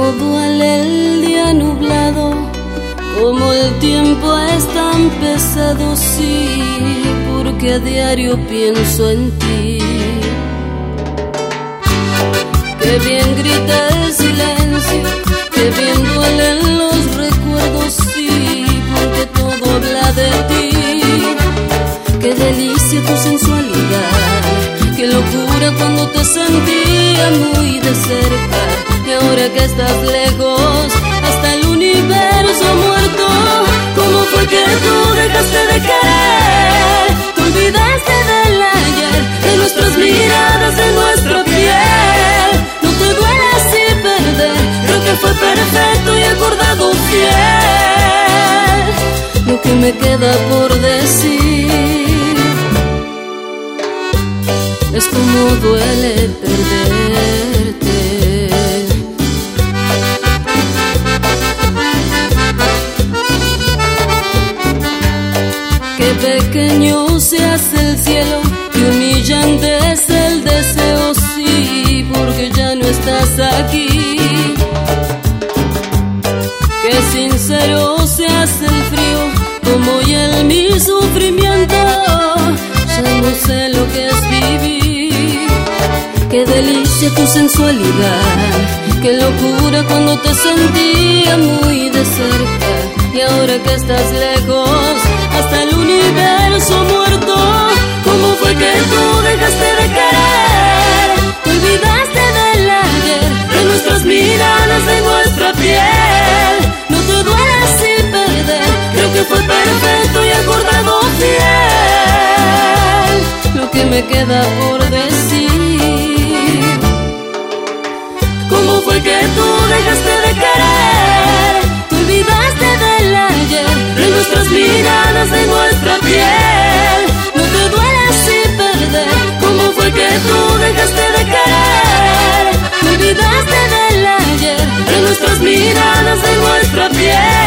duele el día nublado, como el tiempo es tan pesado, sí, porque a diario pienso en ti. Qué bien grita el silencio, qué bien duelen los recuerdos, sí, porque todo habla de ti. Qué delicia tu sensualidad, qué locura cuando te sentía muy de cerca. Y ahora que estás lejos, hasta el universo ha muerto. ¿Cómo fue que tú dejaste de querer? Te olvidaste del ayer, de nuestras miradas, de nuestra piel. No te duele así perder, creo que fue perfecto y acordado fiel. Lo que me queda por decir es como duele perderte. Qué pequeño se hace el cielo, qué humillante es el deseo, sí, porque ya no estás aquí. Qué sincero se hace el frío, como hiel mi sufrimiento. Ya no sé lo que es vivir. Qué delicia tu sensualidad, qué locura cuando te sentía muy de cerca. Y ahora que estás lejos, hasta el universo ha muerto. ¿Cómo fue que tú dejaste de querer? Te olvidaste del ayer, de nuestras miradas, de nuestra piel. No te duele así perder, creo que fue perfecto y acordado fiel. Lo que me queda por decir, ¿cómo fue que tú dejaste de querer? Te olvidaste del ayer, de nuestras miradas, de nuestra piel. No te duele así perder, ¿cómo fue que tú dejaste de querer? Te olvidaste del ayer, de nuestras miradas, de nuestra piel.